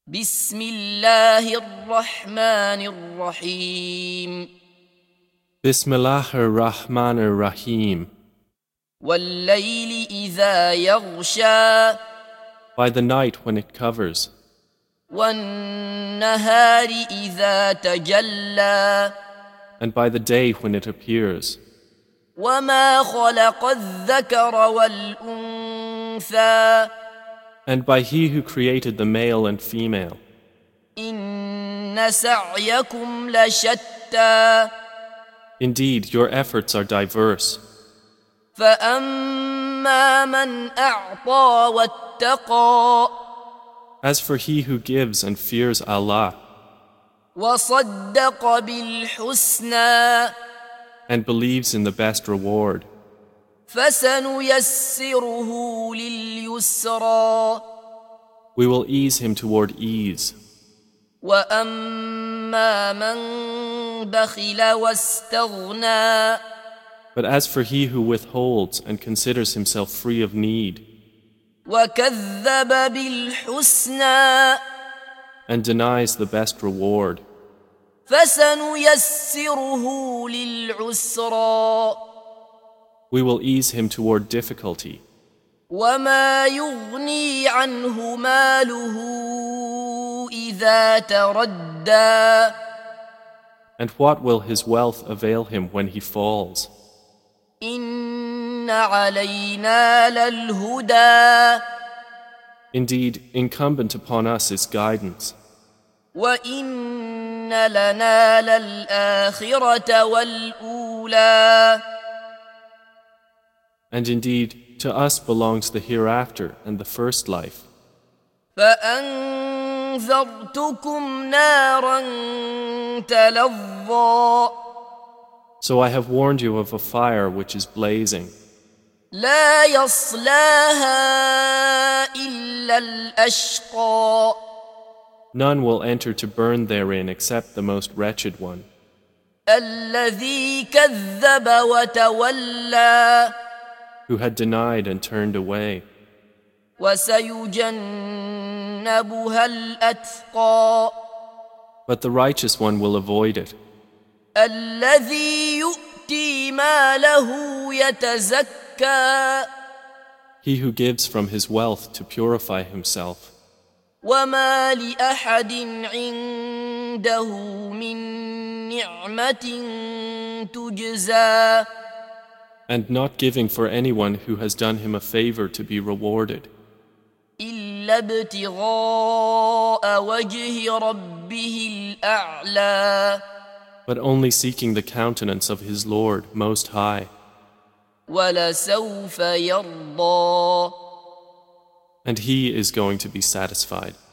بسم الله الرحمن الرحيم Bismillah ar-Rahman ar-Rahim. والليل إذا يغشى By the night when it covers, والنهار إذا تجلى and by the day when it appears, وما خلق الذكر والأنثى and by He who created the male and female. إن سعيكم لشتى Indeed, your efforts are diverse. فأما من أعطى واتقى As for he who gives and fears Allah, وصدق بالحسنى and believes in the best reward, فسنيسره لليسرى we will ease him toward ease. وأما من بخل واستغنى But as for he who withholds and considers himself free of need, وكذب بالحسنى and denies the best reward, فسنيسره للعسرى we will ease him toward difficulty. وما يغني عنه ماله إذا تردى And what will his wealth avail him when he falls? إن علينا للهدى Indeed, incumbent upon us is guidance, وإن لنا للآخرة والأولى and indeed, to us belongs the hereafter and the first life. فأنذرتكم نارا تلظى So I have warned you of a fire which is blazing. لا يصلاها إلا الأشقى None will enter to burn therein except the most wretched one, الذي كذب وتولى who had denied and turned away. وسيجنبها الأتقى But the righteous one will avoid it, الذي يؤتي ماله يتزكى he who gives from his wealth to purify himself. وما لأحد عنده من نعمة تجزى And not giving for anyone who has done him a favor to be rewarded, إلا ابتغاء وجه ربه الأعلى but only seeking the countenance of his Lord Most High. ولسوف يرضى And he is going to be satisfied.